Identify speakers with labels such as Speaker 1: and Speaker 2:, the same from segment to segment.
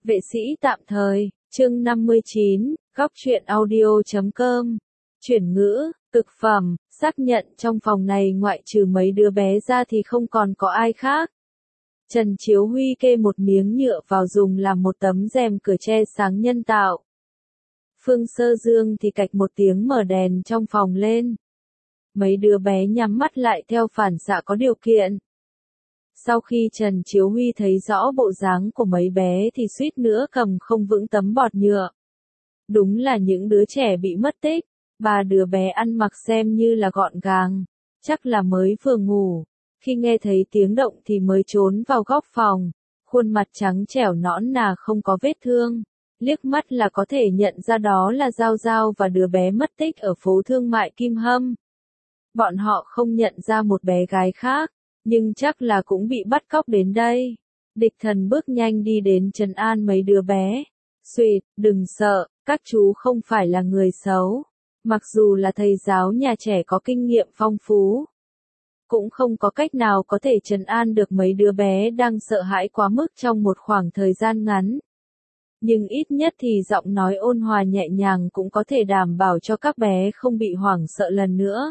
Speaker 1: Vệ sĩ tạm thời, chương 59, góc truyện audio.com. Chuyển ngữ, cực phẩm, xác nhận trong phòng này ngoại trừ mấy đứa bé ra thì không còn có ai khác. Trần Chiếu Huy kê một miếng nhựa vào dùng làm một tấm rèm cửa che sáng nhân tạo. Phương Sơ Dương thì cạch một tiếng mở đèn trong phòng lên. Mấy đứa bé nhắm mắt lại theo phản xạ có điều kiện. Sau khi Trần Chiếu Huy thấy rõ bộ dáng của mấy bé thì suýt nữa cầm không vững tấm bọt nhựa. Đúng là những đứa trẻ bị mất tích, ba đứa bé ăn mặc xem như là gọn gàng, chắc là mới vừa ngủ. Khi nghe thấy tiếng động thì mới trốn vào góc phòng, khuôn mặt trắng trẻo nõn nà không có vết thương. Liếc mắt là có thể nhận ra đó là Giao Giao và đứa bé mất tích ở phố thương mại Kim Hâm. Bọn họ không nhận ra một bé gái khác, nhưng chắc là cũng bị bắt cóc đến đây. Địch Thần bước nhanh đi đến trấn an mấy đứa bé. Xuyệt, đừng sợ, các chú không phải là người xấu. Mặc dù là thầy giáo nhà trẻ có kinh nghiệm phong phú, cũng không có cách nào có thể trấn an được mấy đứa bé đang sợ hãi quá mức trong một khoảng thời gian ngắn. Nhưng ít nhất thì giọng nói ôn hòa nhẹ nhàng cũng có thể đảm bảo cho các bé không bị hoảng sợ lần nữa.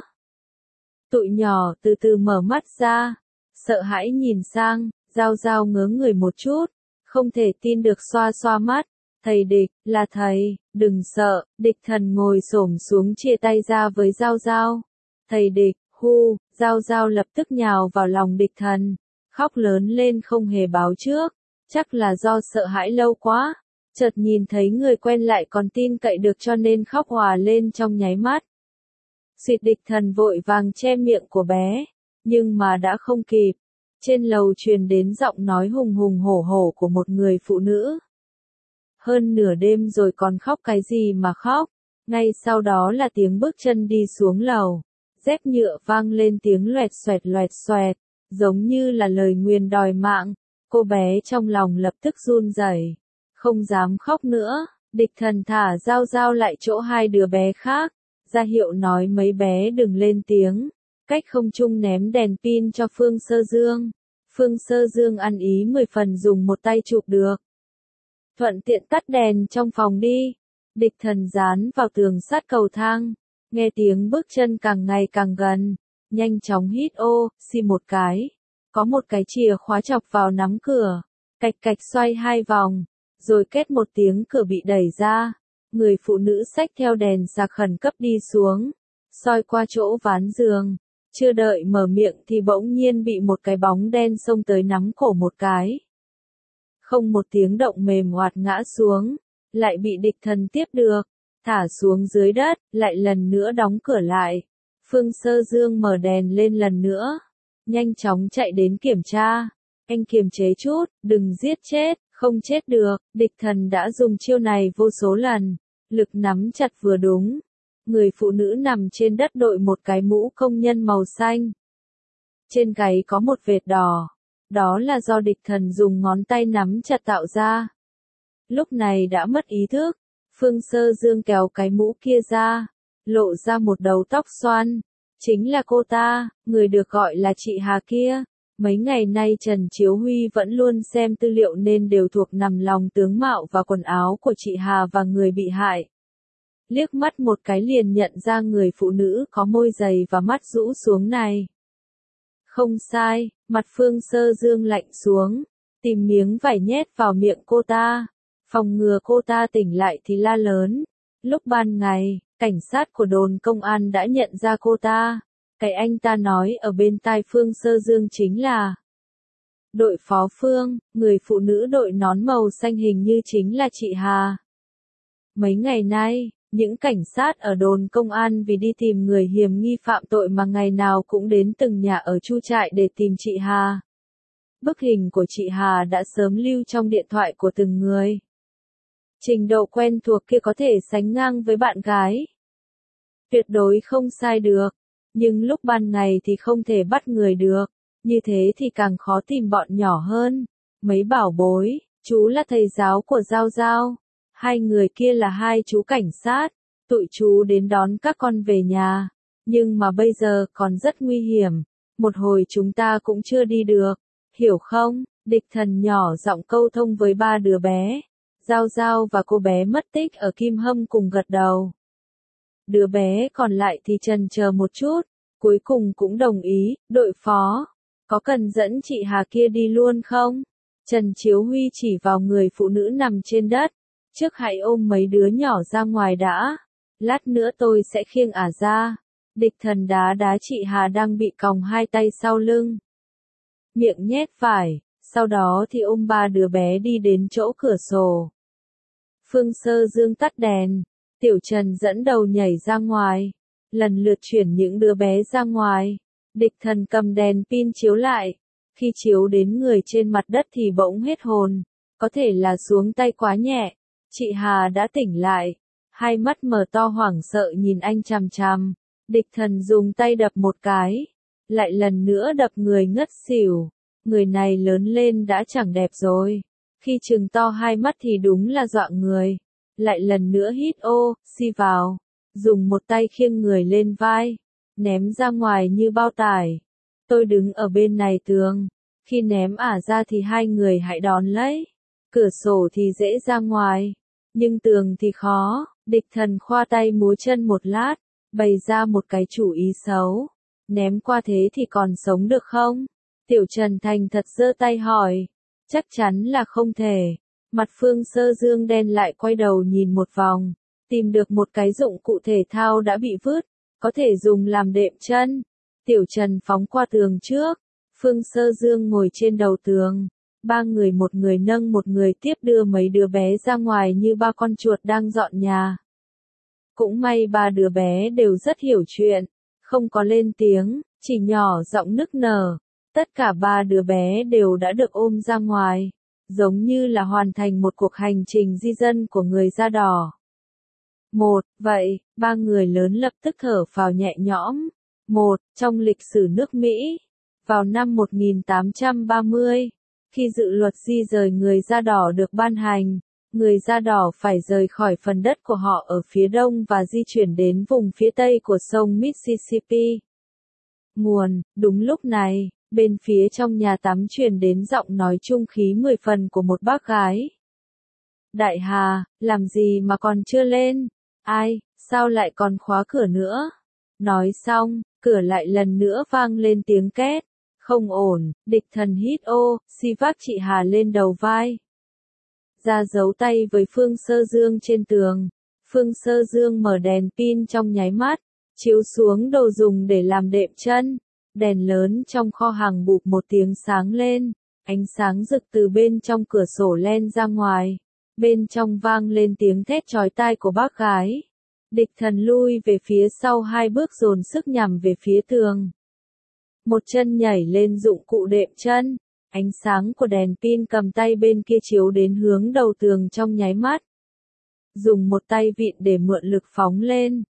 Speaker 1: Tụi nhỏ từ từ mở mắt ra, sợ hãi nhìn sang, Giao Giao ngớ người một chút, không thể tin được xoa xoa mắt. Thầy Địch, là thầy, đừng sợ. Địch Thần ngồi xổm xuống chia tay ra với Giao Giao. Thầy Địch, hu, Giao Giao lập tức nhào vào lòng Địch Thần, khóc lớn lên không hề báo trước, chắc là do sợ hãi lâu quá, chợt nhìn thấy người quen lại còn tin cậy được cho nên khóc òa lên trong nháy mắt. Xịt, Địch Thần vội vàng che miệng của bé, nhưng mà đã không kịp. Trên lầu truyền đến giọng nói hùng hùng hổ hổ của một người phụ nữ. Hơn nửa đêm rồi còn khóc cái gì mà khóc, ngay sau đó là tiếng bước chân đi xuống lầu. Dép nhựa vang lên tiếng loẹt xoẹt, giống như là lời nguyền đòi mạng. Cô bé trong lòng lập tức run rẩy, không dám khóc nữa. Địch Thần thả Giao Giao lại chỗ hai đứa bé khác, ra hiệu nói mấy bé đừng lên tiếng, cách không trung ném đèn pin cho Phương Sơ Dương. Phương Sơ Dương ăn ý 10 phần dùng một tay chụp được. Thuận tiện tắt đèn trong phòng đi. Địch Thần dán vào tường sát cầu thang, nghe tiếng bước chân càng ngày càng gần, nhanh chóng hít xi một cái. Có một cái chìa khóa chọc vào nắm cửa, cạch cạch xoay 2 vòng, rồi két một tiếng cửa bị đẩy ra. Người phụ nữ xách theo đèn sạc khẩn cấp đi xuống, soi qua chỗ ván giường. Chưa đợi mở miệng thì bỗng nhiên bị một cái bóng đen xông tới nắm cổ một cái. Không một tiếng động mềm oạt ngã xuống, lại bị Địch Thần tiếp được, thả xuống dưới đất, lại lần nữa đóng cửa lại. Phương Sơ Dương mở đèn lên lần nữa, nhanh chóng chạy đến kiểm tra. Anh kiềm chế chút, đừng giết chết, không chết được. Địch Thần đã dùng chiêu này vô số lần, lực nắm chặt vừa đúng. Người phụ nữ nằm trên đất đội một cái mũ công nhân màu xanh. Trên gáy có một vệt đỏ, đó là do Địch Thần dùng ngón tay nắm chặt tạo ra. Lúc này đã mất ý thức, Phương Sơ Dương kéo cái mũ kia ra, lộ ra một đầu tóc xoăn. Chính là cô ta, người được gọi là chị Hà kia. Mấy ngày nay Trần Chiếu Huy vẫn luôn xem tư liệu nên đều thuộc nằm lòng tướng mạo và quần áo của chị Hà và người bị hại. Liếc mắt một cái liền nhận ra người phụ nữ có môi dày và mắt rũ xuống này. Không sai, mặt Phương Sơ Dương lạnh xuống, tìm miếng vải nhét vào miệng cô ta, phòng ngừa cô ta tỉnh lại thì la lớn. Lúc ban ngày, cảnh sát của đồn công an đã nhận ra cô ta. Cái anh ta nói ở bên tai Phương Sơ Dương chính là đội phó Phương, người phụ nữ đội nón màu xanh hình như chính là chị Hà. Mấy ngày nay, những cảnh sát ở đồn công an vì đi tìm người hiểm nghi phạm tội mà ngày nào cũng đến từng nhà ở Chu Trại để tìm chị Hà. Bức hình của chị Hà đã sớm lưu trong điện thoại của từng người. Trình độ quen thuộc kia có thể sánh ngang với bạn gái. Tuyệt đối không sai được, nhưng lúc ban ngày thì không thể bắt người được, như thế thì càng khó tìm bọn nhỏ hơn. Mấy bảo bối, chú là thầy giáo của Giao Giao. Hai người kia là hai chú cảnh sát, tụi chú đến đón các con về nhà, nhưng mà bây giờ còn rất nguy hiểm, một hồi chúng ta cũng chưa đi được, hiểu không? Địch Thần nhỏ giọng câu thông với ba đứa bé. Giao Giao và cô bé mất tích ở Kim Hâm cùng gật đầu. Đứa bé còn lại thì chần chờ một chút, cuối cùng cũng đồng ý, đội phó, có cần dẫn chị Hà kia đi luôn không? Trần Chiếu Huy chỉ vào người phụ nữ nằm trên đất, trước hãy ôm mấy đứa nhỏ ra ngoài đã, lát nữa tôi sẽ khiêng ả ra. Địch Thần đá đá chị Hà đang bị còng hai tay sau lưng, miệng nhét vải, sau đó thì ôm ba đứa bé đi đến chỗ cửa sổ. Phương Sơ Dương tắt đèn, Tiểu Trần dẫn đầu nhảy ra ngoài, lần lượt chuyển những đứa bé ra ngoài. Địch Thần cầm đèn pin chiếu lại, khi chiếu đến người trên mặt đất thì bỗng hết hồn, có thể là xuống tay quá nhẹ. Chị Hà đã tỉnh lại, hai mắt mở to hoảng sợ nhìn anh chằm chằm. Địch Thần dùng tay đập một cái, lại lần nữa đập người ngất xỉu. Người này lớn lên đã chẳng đẹp rồi, khi trừng to hai mắt thì đúng là dọa người. Lại lần nữa hít oxy vào, dùng một tay khiêng người lên vai, ném ra ngoài như bao tải. Tôi đứng ở bên này tường, khi ném ả ra thì hai người hãy đón lấy. Cửa sổ thì dễ ra ngoài, nhưng tường thì khó. Địch Thần khoa tay múa chân một lát, bày ra một cái chủ ý xấu. Ném qua thế thì còn sống được không? Tiểu Trần thành thật giơ tay hỏi. Chắc chắn là không thể. Mặt Phương Sơ Dương đen lại, quay đầu nhìn một vòng, tìm được một cái dụng cụ thể thao đã bị vứt, có thể dùng làm đệm chân. Tiểu Trần phóng qua tường trước, Phương Sơ Dương ngồi trên đầu tường, ba người một người nâng một người tiếp đưa mấy đứa bé ra ngoài như ba con chuột đang dọn nhà. Cũng may ba đứa bé đều rất hiểu chuyện, không có lên tiếng, chỉ nhỏ giọng nức nở. Tất cả ba đứa bé đều đã được ôm ra ngoài, giống như là hoàn thành một cuộc hành trình di dân của người da đỏ. Vậy, ba người lớn lập tức thở phào nhẹ nhõm. Trong lịch sử nước Mỹ, vào năm 1830, khi dự luật di rời người da đỏ được ban hành, người da đỏ phải rời khỏi phần đất của họ ở phía đông và di chuyển đến vùng phía tây của sông Mississippi. Đúng lúc này, bên phía trong nhà tắm truyền đến giọng nói trung khí 10 phần của một bác gái. Đại Hà, làm gì mà còn chưa lên? Ai, sao lại còn khóa cửa nữa? Nói xong, cửa lại lần nữa vang lên tiếng két. Không ổn, Địch Thần hít oxy vác chị Hà lên đầu vai. Ra giấu tay với Phương Sơ Dương trên tường. Phương Sơ Dương mở đèn pin trong nháy mắt, chiếu xuống đồ dùng để làm đệm chân. Đèn lớn trong kho hàng bụp một tiếng sáng lên, ánh sáng rực từ bên trong cửa sổ len ra ngoài. Bên trong vang lên tiếng thét chói tai của bác gái. Địch Thần lui về phía sau hai bước dồn sức nhằm về phía tường. Một chân nhảy lên dụng cụ đệm chân, ánh sáng của đèn pin cầm tay bên kia chiếu đến hướng đầu tường trong nháy mắt. Dùng một tay vịn để mượn lực phóng lên.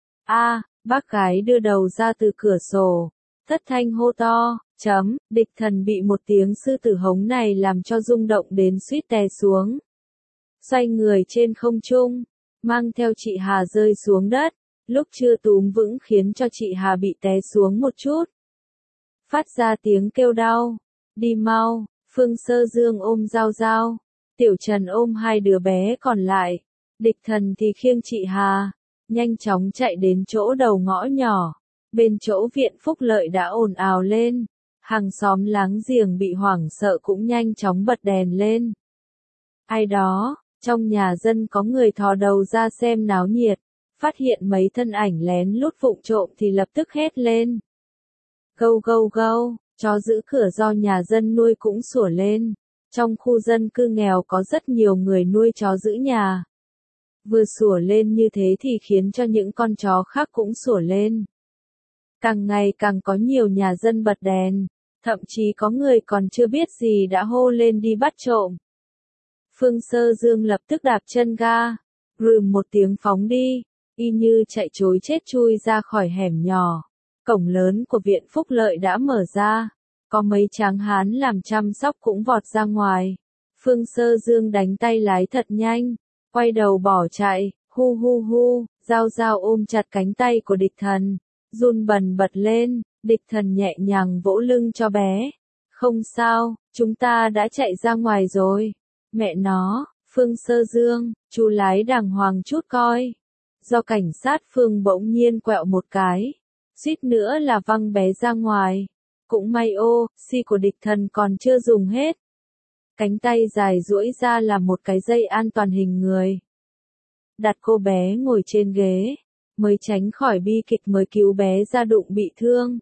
Speaker 1: Bác gái đưa đầu ra từ cửa sổ, thất thanh hô to, Địch Thần bị một tiếng sư tử hống này làm cho rung động đến suýt té xuống. Xoay người trên không trung, mang theo chị Hà rơi xuống đất, lúc chưa túm vững khiến cho chị Hà bị té xuống một chút. Phát ra tiếng kêu đau, đi mau. Phương Sơ Dương ôm Giao Giao, Tiểu Trần ôm hai đứa bé còn lại, Địch Thần thì khiêng chị Hà, nhanh chóng chạy đến chỗ đầu ngõ nhỏ. Bên chỗ viện phúc lợi đã ồn ào lên, hàng xóm láng giềng bị hoảng sợ cũng nhanh chóng bật đèn lên. Ai đó, trong nhà dân có người thò đầu ra xem náo nhiệt, phát hiện mấy thân ảnh lén lút vụng trộm thì lập tức hét lên. Gâu gâu gâu, chó giữ cửa do nhà dân nuôi cũng sủa lên. Trong khu dân cư nghèo có rất nhiều người nuôi chó giữ nhà. Vừa sủa lên như thế thì khiến cho những con chó khác cũng sủa lên. Càng ngày càng có nhiều nhà dân bật đèn, thậm chí có người còn chưa biết gì đã hô lên đi bắt trộm. Phương Sơ Dương lập tức đạp chân ga, rừm một tiếng phóng đi, y như chạy trối chết chui ra khỏi hẻm nhỏ. Cổng lớn của viện phúc lợi đã mở ra, có mấy tráng hán làm chăm sóc cũng vọt ra ngoài. Phương Sơ Dương đánh tay lái thật nhanh, quay đầu bỏ chạy, hu hu hu, Giao Giao ôm chặt cánh tay của Địch Thần, run bần bật lên. Địch Thần nhẹ nhàng vỗ lưng cho bé. Không sao, chúng ta đã chạy ra ngoài rồi. Mẹ nó, Phương Sơ Dương, chú lái đàng hoàng chút coi. Do cảnh sát Phương bỗng nhiên quẹo một cái, suýt nữa là văng bé ra ngoài. Cũng may xi của địch thần còn chưa dùng hết. Cánh tay dài duỗi ra là một cái dây an toàn hình người. Đặt cô bé ngồi trên ghế, mới tránh khỏi bi kịch mới cứu bé ra đụng bị thương.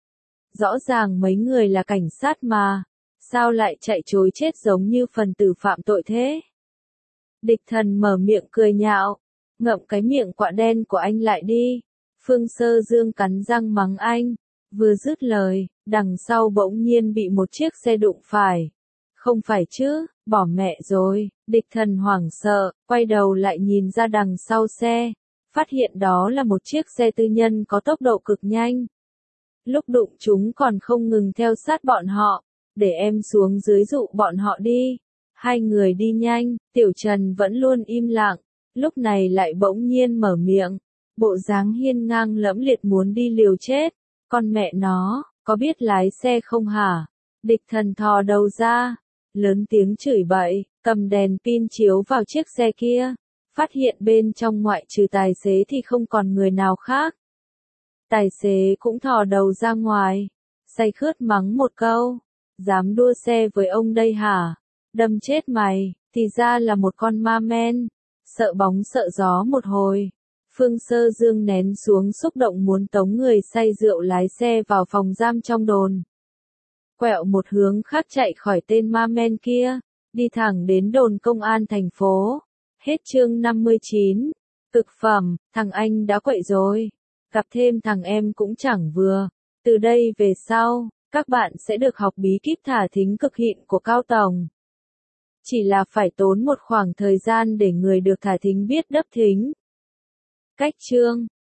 Speaker 1: Rõ ràng mấy người là cảnh sát mà, sao lại chạy trối chết giống như phần tử phạm tội thế? Địch thần mở miệng cười nhạo, ngậm cái miệng quạ đen của anh lại đi. Phương Sơ Dương cắn răng mắng anh, vừa dứt lời, đằng sau bỗng nhiên bị một chiếc xe đụng phải. Không phải chứ, bỏ mẹ rồi, địch thần hoảng sợ, quay đầu lại nhìn ra đằng sau xe, phát hiện đó là một chiếc xe tư nhân có tốc độ cực nhanh. Lúc đụng chúng còn không ngừng theo sát bọn họ, để em xuống dưới dụ bọn họ đi. Hai người đi nhanh, Tiểu Trần vẫn luôn im lặng, lúc này lại bỗng nhiên mở miệng, bộ dáng hiên ngang lẫm liệt muốn đi liều chết. Con mẹ nó, có biết lái xe không hả? Địch thần thò đầu ra, lớn tiếng chửi bậy, cầm đèn pin chiếu vào chiếc xe kia, phát hiện bên trong ngoại trừ tài xế thì không còn người nào khác. Tài xế cũng thò đầu ra ngoài, say khướt mắng một câu, dám đua xe với ông đây hả? Đâm chết mày, thì ra là một con ma men, sợ bóng sợ gió một hồi. Phương Sơ Dương nén xuống xúc động muốn tống người say rượu lái xe vào phòng giam trong đồn. Quẹo một hướng khác chạy khỏi tên ma men kia, đi thẳng đến đồn công an thành phố. Hết chương 59. Cực phẩm, thằng anh đã quậy rồi. Gặp thêm thằng em cũng chẳng vừa. Từ đây về sau, các bạn sẽ được học bí kíp thả thính cực hịn của Cao Tổng. Chỉ là phải tốn một khoảng thời gian để người được thả thính biết đấp thính. Cách chương